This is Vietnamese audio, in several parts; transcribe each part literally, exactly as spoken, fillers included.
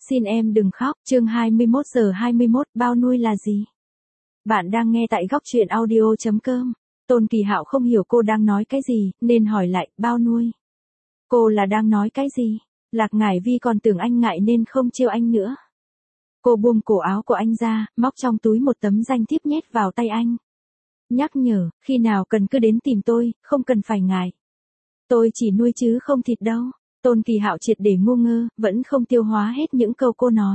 Xin em đừng khóc, chương hai mươi mốt giờ hai mươi mốt, bao nuôi là gì? Bạn đang nghe tại góc truyện audio chấm com. Tôn Kỳ Hạo không hiểu cô đang nói cái gì, nên hỏi lại, bao nuôi? Cô là đang nói cái gì? Lạc Ngải Vi còn tưởng anh ngại nên không trêu anh nữa. Cô buông cổ áo của anh ra, móc trong túi một tấm danh thiếp nhét vào tay anh. Nhắc nhở, khi nào cần cứ đến tìm tôi, không cần phải ngại. Tôi chỉ nuôi chứ không thịt đâu. Tôn Kỳ Hạo triệt để ngu ngơ, vẫn không tiêu hóa hết những câu cô nói.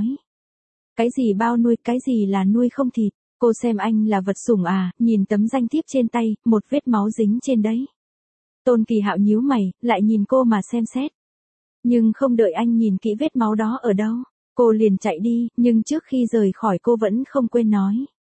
Cái gì bao nuôi, cái gì là nuôi không thịt? Cô xem anh là vật sủng à? Nhìn tấm danh thiếp trên tay, một vết máu dính trên đấy. Tôn Kỳ Hạo nhíu mày, lại nhìn cô mà xem xét. Nhưng không đợi anh nhìn kỹ vết máu đó ở đâu, cô liền chạy đi, nhưng trước khi rời khỏi cô vẫn không quên nói.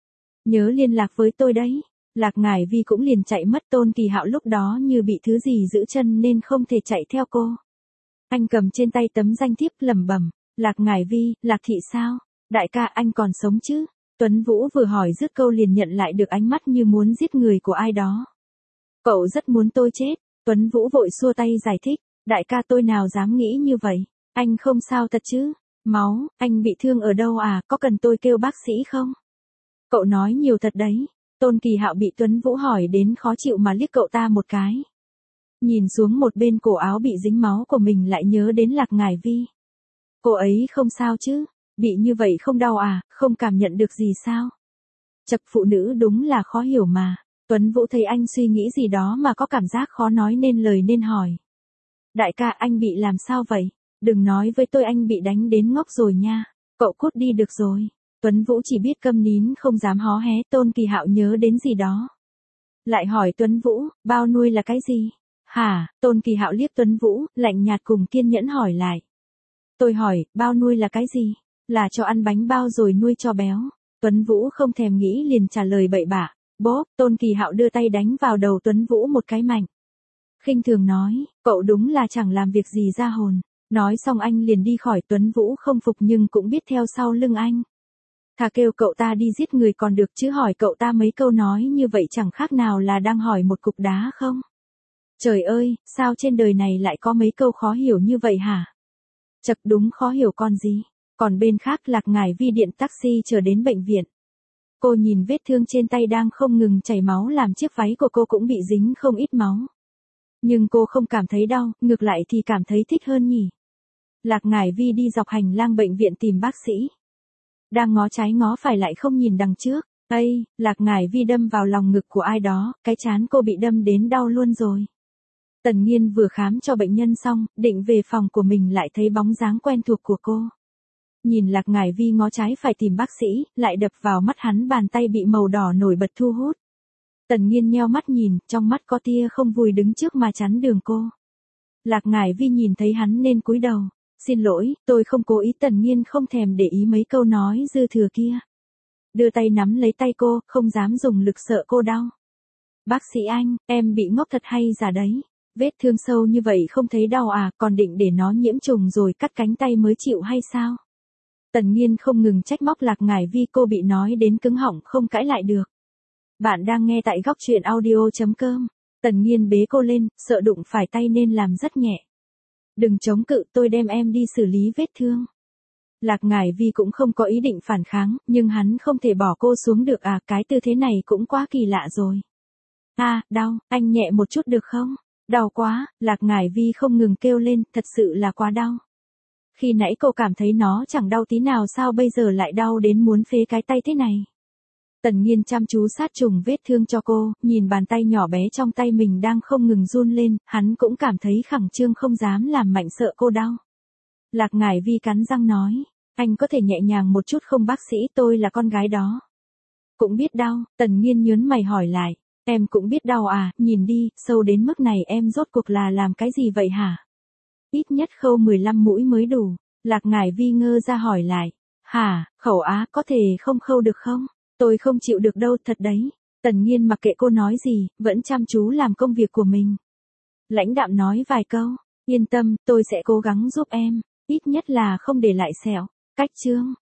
Nhớ liên lạc với tôi đấy. Lạc Ngải Vi cũng liền chạy mất. Tôn Kỳ Hạo lúc đó như bị thứ gì giữ chân nên không thể chạy theo cô. Anh cầm trên tay tấm danh thiếp lẩm bẩm, Lạc Ngải Vi, Lạc Thị sao? Đại ca, anh còn sống chứ? Tuấn Vũ vừa hỏi dứt câu liền nhận lại được ánh mắt như muốn giết người của ai đó. Cậu rất muốn tôi chết. Tuấn Vũ vội xua tay giải thích, đại ca tôi nào dám nghĩ như vậy, anh không sao thật chứ? Máu, anh bị thương ở đâu à, có cần tôi kêu bác sĩ không? Cậu nói nhiều thật đấy. Tôn Kỳ Hạo bị Tuấn Vũ hỏi đến khó chịu mà liếc cậu ta một cái. Nhìn xuống một bên cổ áo bị dính máu của mình lại nhớ đến Lạc Ngải Vi. Cô ấy không sao chứ? Bị như vậy không đau à, không cảm nhận được gì sao? Chật, phụ nữ đúng là khó hiểu mà. Tuấn Vũ thấy anh suy nghĩ gì đó mà có cảm giác khó nói nên lời nên hỏi. Đại ca, anh bị làm sao vậy? Đừng nói với tôi anh bị đánh đến ngốc rồi nha. Cậu cút đi được rồi. Tuấn Vũ chỉ biết câm nín không dám hó hé. Tôn Kỳ Hạo nhớ đến gì đó. Lại hỏi Tuấn Vũ, bao nuôi là cái gì? Hả? Tôn Kỳ Hạo liếc Tuấn Vũ, lạnh nhạt cùng kiên nhẫn hỏi lại. Tôi hỏi, bao nuôi là cái gì? Là cho ăn bánh bao rồi nuôi cho béo. Tuấn Vũ không thèm nghĩ liền trả lời bậy bạ. Bốp, Tôn Kỳ Hạo đưa tay đánh vào đầu Tuấn Vũ một cái mạnh. Khinh thường nói, cậu đúng là chẳng làm việc gì ra hồn. Nói xong anh liền đi khỏi. Tuấn Vũ không phục nhưng cũng biết theo sau lưng anh. Thà kêu cậu ta đi giết người còn được chứ hỏi cậu ta mấy câu nói như vậy chẳng khác nào là đang hỏi một cục đá không? Trời ơi, sao trên đời này lại có mấy câu khó hiểu như vậy hả? Chật, đúng khó hiểu con gì. Còn bên khác Lạc Ngải Vi điện taxi chờ đến bệnh viện. Cô nhìn vết thương trên tay đang không ngừng chảy máu làm chiếc váy của cô cũng bị dính không ít máu. Nhưng cô không cảm thấy đau, ngược lại thì cảm thấy thích hơn nhỉ. Lạc Ngải Vi đi dọc hành lang bệnh viện tìm bác sĩ. Đang ngó trái ngó phải lại không nhìn đằng trước. Ây, Lạc Ngải Vi đâm vào lòng ngực của ai đó, cái trán cô bị đâm đến đau luôn rồi. Tần Nghiên vừa khám cho bệnh nhân xong, định về phòng của mình lại thấy bóng dáng quen thuộc của cô. Nhìn Lạc Ngải Vi ngó trái phải tìm bác sĩ, lại đập vào mắt hắn bàn tay bị màu đỏ nổi bật thu hút. Tần Nghiên nheo mắt nhìn, trong mắt có tia không vui đứng trước mà chắn đường cô. Lạc Ngải Vi nhìn thấy hắn nên cúi đầu. Xin lỗi, tôi không cố ý. Tần Nghiên không thèm để ý mấy câu nói dư thừa kia. Đưa tay nắm lấy tay cô, không dám dùng lực sợ cô đau. Bác sĩ anh, em bị ngốc thật hay giả đấy? Vết thương sâu như vậy không thấy đau à, còn định để nó nhiễm trùng rồi cắt cánh tay mới chịu hay sao? Tần Nghiên không ngừng trách móc Lạc Ngải Vi, cô bị nói đến cứng họng không cãi lại được. Bạn đang nghe tại góc truyện audio chấm com. Tần Nghiên bế cô lên, sợ đụng phải tay nên làm rất nhẹ. Đừng chống cự, tôi đem em đi xử lý vết thương. Lạc Ngải Vi cũng không có ý định phản kháng, nhưng hắn không thể bỏ cô xuống được à, cái tư thế này cũng quá kỳ lạ rồi. À, đau, anh nhẹ một chút được không? Đau quá, Lạc Ngải Vi không ngừng kêu lên, thật sự là quá đau. Khi nãy cô cảm thấy nó chẳng đau tí nào, sao bây giờ lại đau đến muốn phế cái tay thế này? Tần Nghiên chăm chú sát trùng vết thương cho cô, nhìn bàn tay nhỏ bé trong tay mình đang không ngừng run lên, hắn cũng cảm thấy khẩn trương không dám làm mạnh sợ cô đau. Lạc Ngải Vi cắn răng nói, anh có thể nhẹ nhàng một chút không bác sĩ, tôi là con gái đó. Cũng biết đau. Tần Nghiên nhớn mày hỏi lại, em cũng biết đau à, nhìn đi, sâu đến mức này em rốt cuộc là làm cái gì vậy hả? Ít nhất khâu mười lăm mũi mới đủ. Lạc Ngải Vi ngơ ra hỏi lại, hả, khẩu á, có thể không khâu được không? Tôi không chịu được đâu, thật đấy. Tần Nghiên mặc kệ cô nói gì, vẫn chăm chú làm công việc của mình. Lãnh đạm nói vài câu, yên tâm, tôi sẽ cố gắng giúp em, ít nhất là không để lại sẹo. Cách chương.